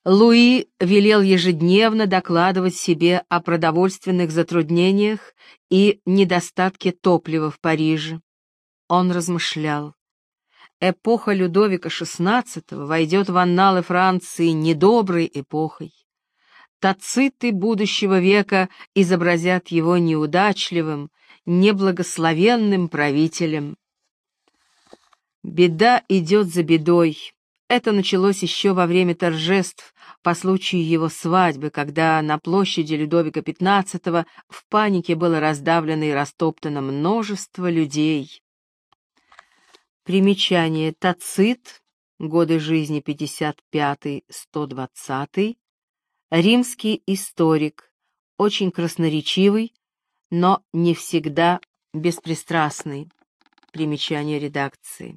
Луи велел ежедневно докладывать себе о продовольственных затруднениях и недостатке топлива в Париже. Он размышлял. Эпоха Людовика XVI войдет в анналы Франции недоброй эпохой. Тациты будущего века изобразят его неудачливым, неблагословенным правителем. Беда идет за бедой. Это началось еще во время торжеств по случаю его свадьбы, когда на площади Людовика XV в панике было раздавлено и растоптано множество людей. Примечание. Тацит, годы жизни 55-120, римский историк, очень красноречивый, но не всегда беспристрастный. Примечание редакции.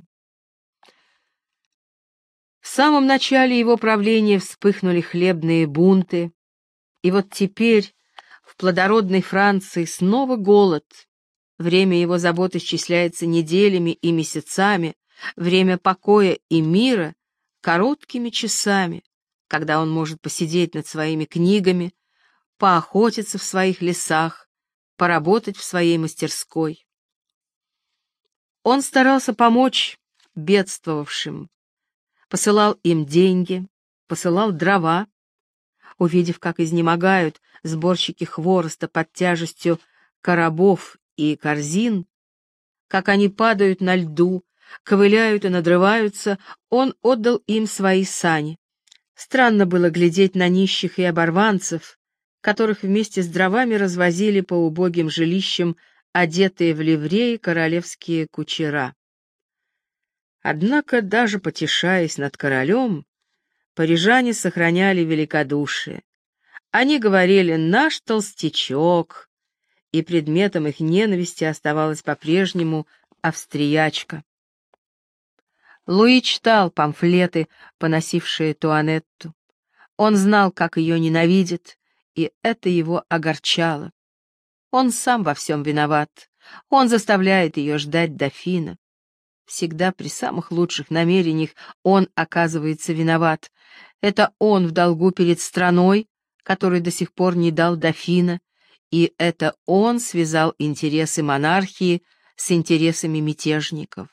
В самом начале его правления вспыхнули хлебные бунты, и вот теперь в плодородной Франции снова голод. Время его забот исчисляется неделями и месяцами, время покоя и мира — короткими часами, когда он может посидеть над своими книгами, поохотиться в своих лесах, поработать в своей мастерской. Он старался помочь бедствовавшим, посылал им деньги, посылал дрова. Увидев, как изнемогают сборщики хвороста под тяжестью коробов и корзин, как они падают на льду, ковыляют и надрываются, он отдал им свои сани. Странно было глядеть на нищих и оборванцев, которых вместе с дровами развозили по убогим жилищам одетые в ливреи королевские кучера. Однако, даже потешаясь над королем, парижане сохраняли великодушие. Они говорили «наш толстячок», и предметом их ненависти оставалась по-прежнему австриячка. Луи читал памфлеты, поносившие Туанетту. Он знал, как ее ненавидят, и это его огорчало. Он сам во всем виноват. Он заставляет ее ждать дофина. Всегда при самых лучших намерениях он оказывается виноват. Это он в долгу перед страной, которой до сих пор не дал дофина, и это он связал интересы монархии с интересами мятежников.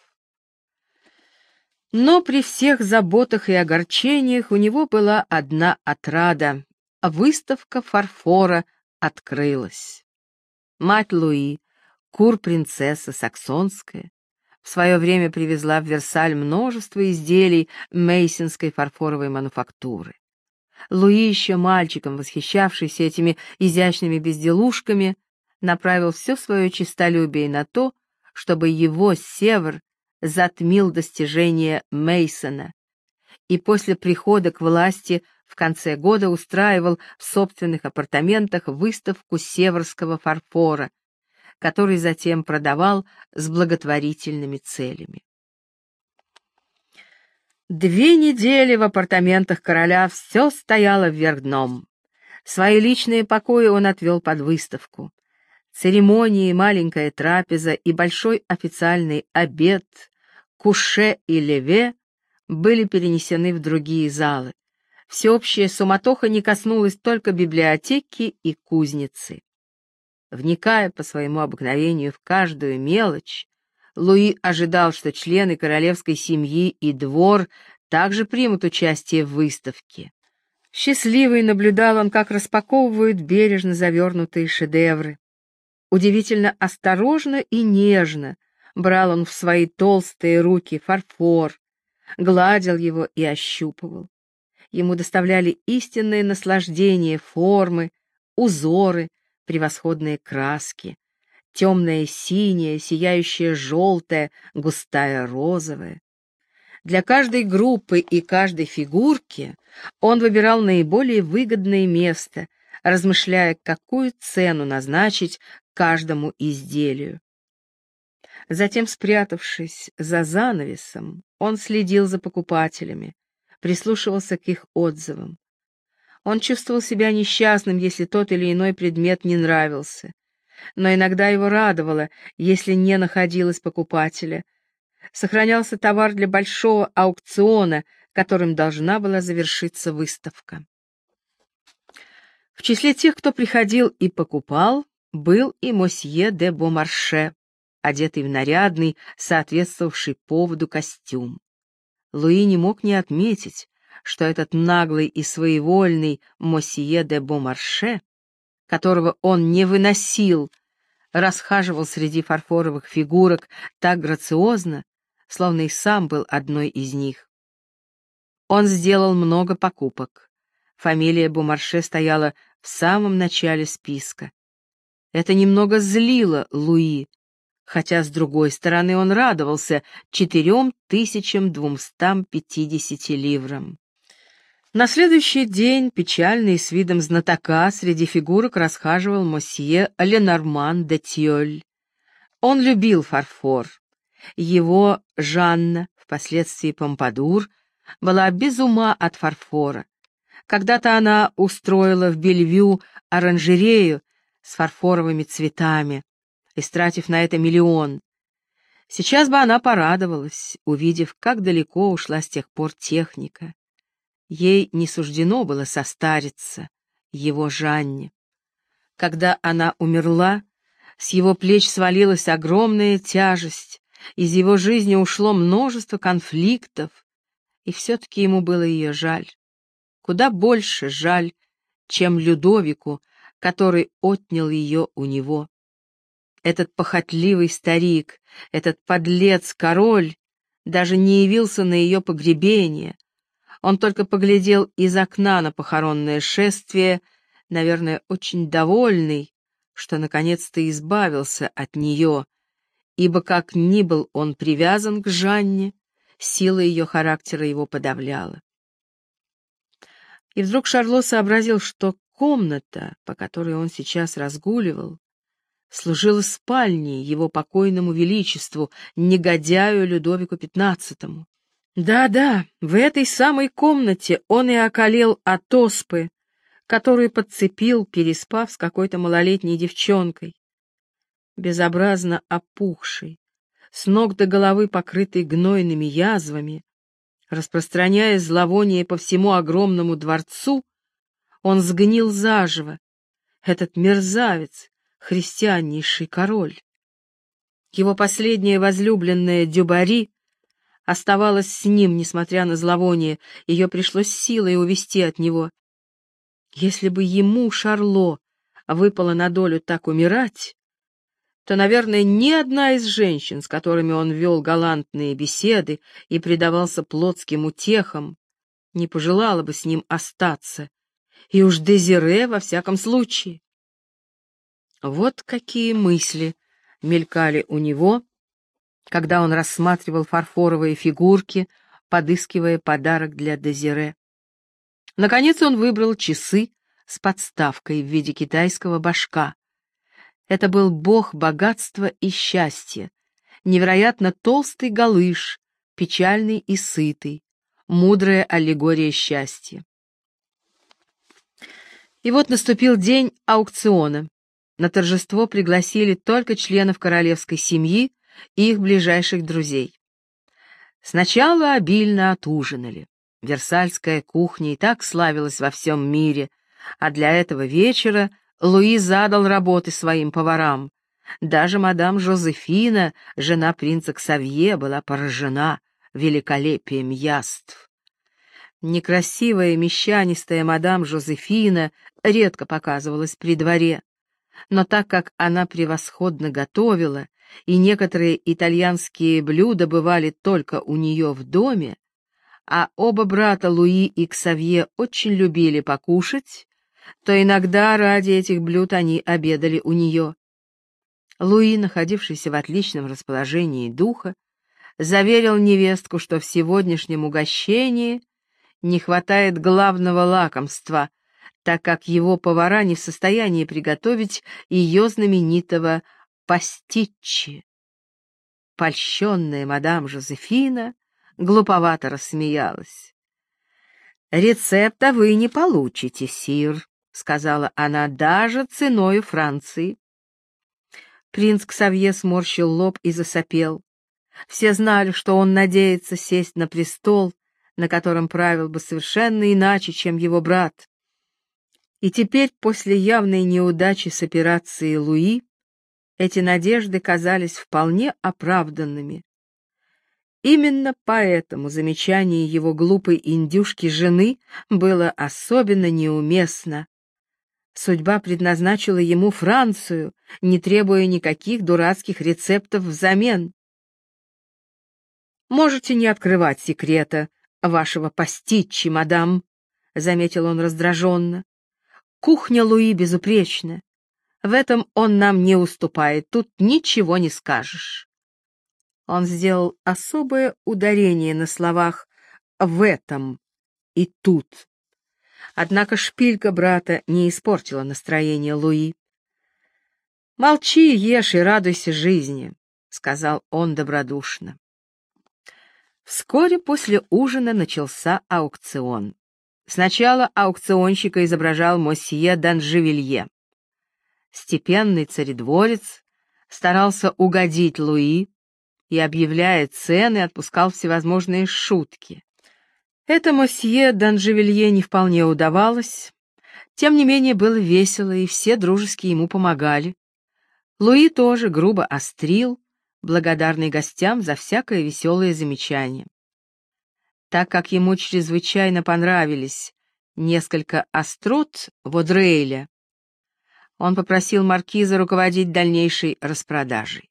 Но при всех заботах и огорчениях у него была одна отрада — выставка фарфора открылась. Мать Луи, кур-принцесса саксонская, в свое время привезла в Версаль множество изделий мейсонской фарфоровой мануфактуры. Луи, еще мальчиком, восхищавшийся этими изящными безделушками, направил все свое честолюбие на то, чтобы его Севр затмил достижения Мейсона, и после прихода к власти в конце года устраивал в собственных апартаментах выставку северского фарфора, который затем продавал с благотворительными целями. 2 недели в апартаментах короля все стояло вверх дном. Свои личные покои он отвел под выставку. Церемонии, маленькая трапеза и большой официальный обед, куше и леве были перенесены в другие залы. Всеобщая суматоха не коснулась только библиотеки и кузницы. Вникая по своему обыкновению в каждую мелочь, Луи ожидал, что члены королевской семьи и двор также примут участие в выставке. Счастливый наблюдал он, как распаковывают бережно завернутые шедевры. Удивительно осторожно и нежно брал он в свои толстые руки фарфор, гладил его и ощупывал. Ему доставляли истинное наслаждение формы, узоры, превосходные краски, темное синее, сияющее желтое, густая розовая. Для каждой группы и каждой фигурки он выбирал наиболее выгодное место, размышляя, какую цену назначить каждому изделию. Затем, спрятавшись за занавесом, он следил за покупателями, прислушивался к их отзывам. Он чувствовал себя несчастным, если тот или иной предмет не нравился, но иногда его радовало, если не находилось покупателя. Сохранялся товар для большого аукциона которым должна была завершиться выставка. В числе тех, кто приходил и покупал, был и мосье де Бомарше, одетый в нарядный, соответствовавший поводу костюм. Луи не мог не отметить, что этот наглый и своевольный мосье де Бомарше, которого он не выносил, расхаживал среди фарфоровых фигурок так грациозно, словно и сам был одной из них. Он сделал много покупок. Фамилия Бомарше стояла в самом начале списка. Это немного злило Луи, хотя, с другой стороны, он радовался 4250 ливрам. На следующий день, печальный с видом знатока, среди фигурок расхаживал мосье Ленорман де Тьоль. Он любил фарфор. Его Жанна, впоследствии Помпадур, была без ума от фарфора. Когда-то она устроила в Бельвю оранжерею с фарфоровыми цветами, истратив на это миллион. Сейчас бы она порадовалась, увидев, как далеко ушла с тех пор техника. Ей не суждено было состариться, его Жанне. Когда она умерла, с его плеч свалилась огромная тяжесть, из его жизни ушло множество конфликтов, и все-таки ему было ее жаль. Куда больше жаль, чем Людовику, который отнял ее у него. Этот похотливый старик, этот подлец-король даже не явился на ее погребение. Он только поглядел из окна на похоронное шествие, наверное, очень довольный, что наконец-то избавился от нее, ибо как ни был он привязан к Жанне, сила ее характера его подавляла. И вдруг Шарло сообразил, что комната, по которой он сейчас разгуливал, служила спальней его покойному величеству, негодяю Людовику XV. Да-да, в этой самой комнате он и околел от оспы, которую подцепил, переспав с какой-то малолетней девчонкой, безобразно опухшей, с ног до головы покрытой гнойными язвами. Распространяя зловоние по всему огромному дворцу, он сгнил заживо, этот мерзавец, христианнейший король. Его последняя возлюбленная Дюбари оставалась с ним, несмотря на зловоние, ее пришлось силой увести от него. Если бы ему, Шарло, выпало на долю так умирать, то, наверное, ни одна из женщин, с которыми он вел галантные беседы и предавался плотским утехам, не пожелала бы с ним остаться, и уж Дезире во всяком случае. Вот какие мысли мелькали у него, когда он рассматривал фарфоровые фигурки, подыскивая подарок для Дезире. Наконец он выбрал часы с подставкой в виде китайского башка. Это был бог богатства и счастья, невероятно толстый галыш, печальный и сытый, мудрая аллегория счастья. И вот наступил день аукциона. На торжество пригласили только членов королевской семьи и их ближайших друзей. Сначала обильно отужинали. Версальская кухня и так славилась во всем мире, а для этого вечера Луи задал работы своим поварам. Даже мадам Жозефина, жена принца Ксавье, была поражена великолепием яств. Некрасивая мещанистая мадам Жозефина редко показывалась при дворе, но так как она превосходно готовила, и некоторые итальянские блюда бывали только у нее в доме, а оба брата Луи и Ксавье очень любили покушать, то иногда ради этих блюд они обедали у нее. Луи, находившийся в отличном расположении духа, заверил невестку, что в сегодняшнем угощении не хватает главного лакомства, так как его повара не в состоянии приготовить ее знаменитого пастиччи. Польщенная мадам Жозефина глуповато рассмеялась. «Рецепта вы не получите, сир», — сказала она, — «даже ценою Франции». Принц Ксавье сморщил лоб и засопел. Все знали, что он надеется сесть на престол, на котором правил бы совершенно иначе, чем его брат. И теперь, после явной неудачи с операцией Луи, эти надежды казались вполне оправданными. Именно поэтому замечание его глупой индюшки-жены было особенно неуместно. Судьба предназначила ему Францию, не требуя никаких дурацких рецептов взамен. «Можете не открывать секрета вашего пастичи, мадам», — заметил он раздраженно. «Кухня Луи безупречна. В этом он нам не уступает, тут ничего не скажешь». Он сделал особое ударение на словах «в этом» и «тут». Однако шпилька брата не испортила настроение Луи. «Молчи, ешь и радуйся жизни», — сказал он добродушно. Вскоре после ужина начался аукцион. Сначала аукционщика изображал мосье d'Ангевилье. Степенный царедворец старался угодить Луи и, объявляя цены, отпускал всевозможные шутки. Это мосье d'Ангевилье не вполне удавалось. Тем не менее было весело, и все дружески ему помогали. Луи тоже грубо острил, благодарный гостям за всякое веселое замечание. Так как ему чрезвычайно понравились несколько острот Водрейля, он попросил маркиза руководить дальнейшей распродажей.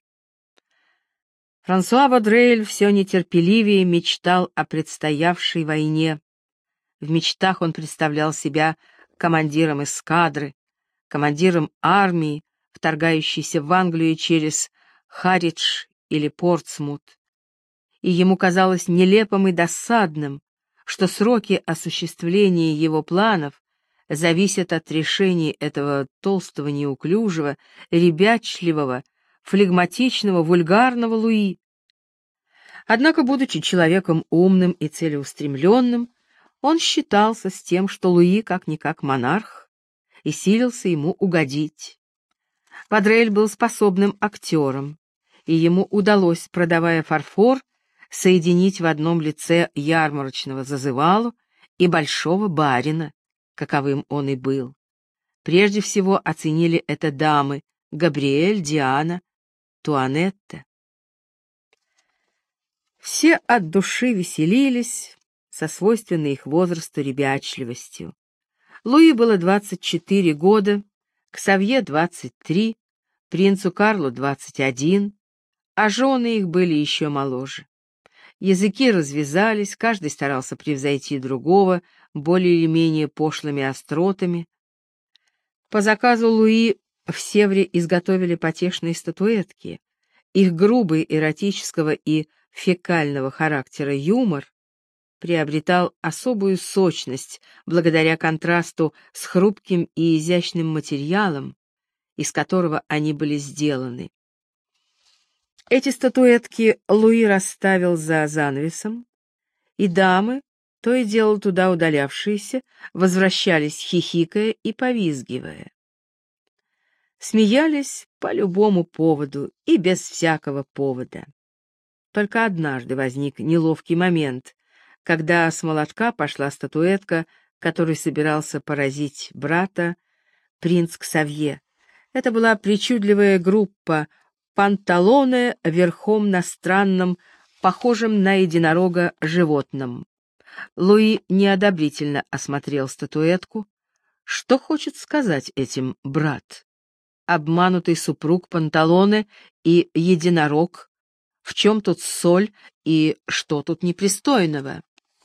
Франсуа Водрейль все нетерпеливее мечтал о предстоявшей войне. В мечтах он представлял себя командиром эскадры, командиром армии, вторгающейся в Англию через Харридж или Портсмут. И ему казалось нелепым и досадным, что сроки осуществления его планов зависят от решений этого толстого, неуклюжего, ребячливого, флегматичного, вульгарного Луи. Однако, будучи человеком умным и целеустремленным, он считался с тем, что Луи как-никак монарх, и силился ему угодить. Водрейль был способным актером, и ему удалось, продавая фарфор, соединить в одном лице ярмарочного зазывалу и большого барина, каковым он и был. Прежде всего оценили это дамы Габриэль, Диана, Туанетта. Все от души веселились со свойственной их возрасту ребячливостью. Луи было 24 года, Ксавье 23, принцу Карлу 21, а жены их были еще моложе. Языки развязались, каждый старался превзойти другого более или менее пошлыми остротами. По заказу Луи в Севре изготовили потешные статуэтки. Их грубый эротического и фекального характера юмор приобретал особую сочность благодаря контрасту с хрупким и изящным материалом, из которого они были сделаны. Эти статуэтки Луи расставил за занавесом, и дамы, то и дело туда удалявшиеся, возвращались хихикая и повизгивая. Смеялись по любому поводу и без всякого повода. Только однажды возник неловкий момент, когда с молотка пошла статуэтка, которой собирался поразить брата принц Ксавье. Это была причудливая группа Панталоне верхом на странном, похожем на единорога животном. Луи неодобрительно осмотрел статуэтку. Что хочет сказать этим брат? Обманутый супруг Панталоне и единорог? В чем тут соль и что тут непристойного?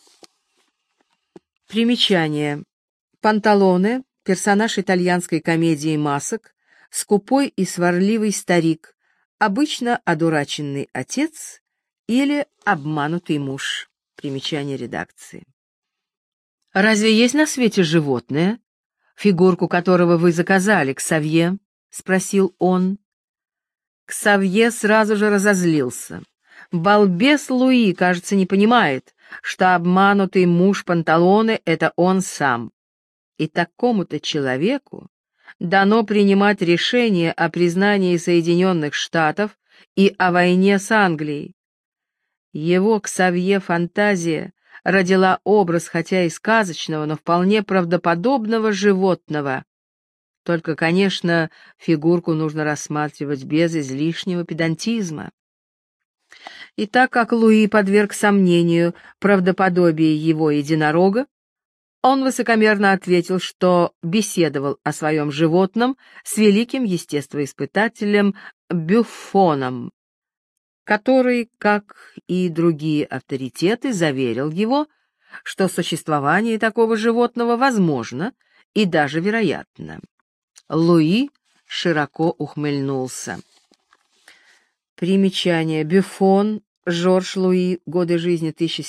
Примечание. Панталоне — персонаж итальянской комедии масок, скупой и сварливый старик, обычно одураченный отец или обманутый муж. Примечание редакции. «Разве есть на свете животное, фигурку которого вы заказали, Ксавье?» — спросил он. Ксавье сразу же разозлился. Балбес Луи, кажется, не понимает, что обманутый муж Панталоне — это он сам. И такому-то человеку дано принимать решение о признании Соединенных Штатов и о войне с Англией. Его Ксавье фантазия родила образ, хотя и сказочного, но вполне правдоподобного животного. Только, конечно, фигурку нужно рассматривать без излишнего педантизма. И так как Луи подверг сомнению правдоподобие его единорога, он высокомерно ответил, что беседовал о своем животном с великим естествоиспытателем Бюффоном, который, как и другие авторитеты, заверил его, что существование такого животного возможно и даже вероятно. Луи широко ухмыльнулся. Примечание. Бюффон, Жорж Луи, годы жизни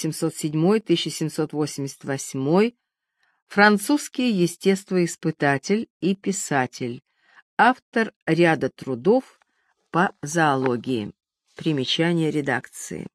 1707-1788, французский естествоиспытатель и писатель, автор ряда трудов по зоологии. Примечание редакции.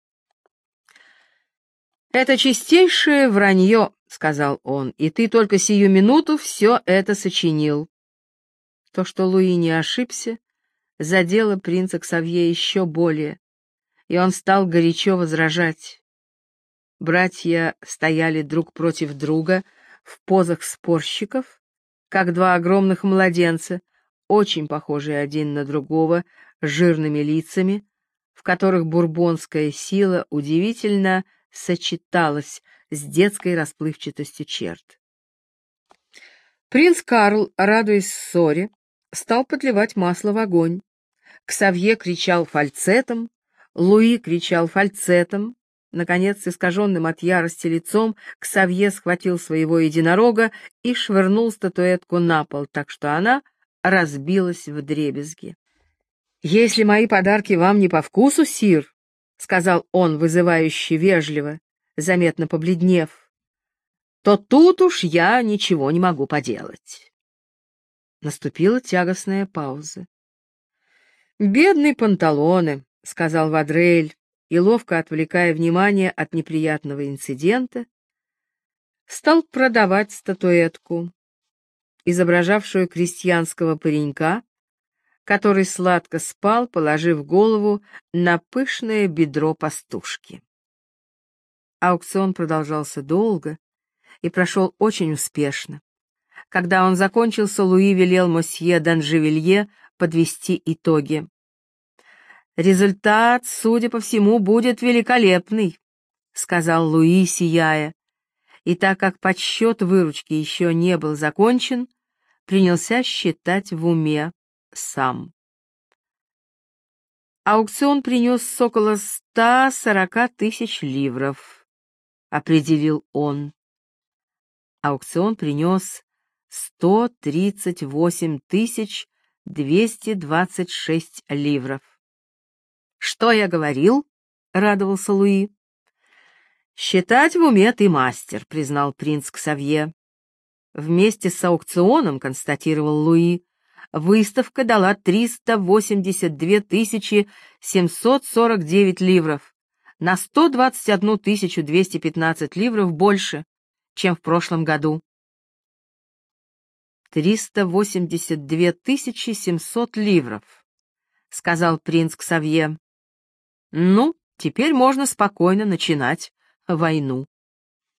«Это чистейшее вранье», — сказал он, — «и ты только сию минуту все это сочинил». То, что Луи не ошибся, задело принца Ксавье еще более, и он стал горячо возражать. Братья стояли друг против друга в позах спорщиков, как два огромных младенца, очень похожие один на другого, с жирными лицами, в которых бурбонская сила удивительно сочеталась с детской расплывчатостью черт. Принц Карл, радуясь ссоре, стал подливать масло в огонь. Ксавье кричал фальцетом, Луи кричал фальцетом. Наконец, искаженным от ярости лицом, Ксавье схватил своего единорога и швырнул статуэтку на пол, так что она разбилась вдребезги. «Если мои подарки вам не по вкусу, сир, — сказал он вызывающе вежливо, заметно побледнев, — то тут уж я ничего не могу поделать». Наступила тягостная пауза. «Бедный Панталоне», — сказал Вадрель, и, ловко отвлекая внимание от неприятного инцидента, стал продавать статуэтку, изображавшую крестьянского паренька, который сладко спал, положив голову на пышное бедро пастушки. Аукцион продолжался долго и прошел очень успешно. Когда он закончился, Луи велел мосье d'Ангевилье подвести итоги. «Результат, судя по всему, будет великолепный», — сказал Луи, сияя, и так как подсчет выручки еще не был закончен, принялся считать в уме сам. Аукцион принес около 140 тысяч ливров, определил он. Аукцион принес 138 226 ливров. «Что я говорил?» — радовался Луи. «Считать в уме ты мастер», — признал принц Ксавье. Вместе с аукционом, констатировал Луи, выставка дала 382 749 ливров, на 121 215 ливров больше, чем в прошлом году. 382 700 ливров, сказал принц Ксавье. Ну, теперь можно спокойно начинать войну.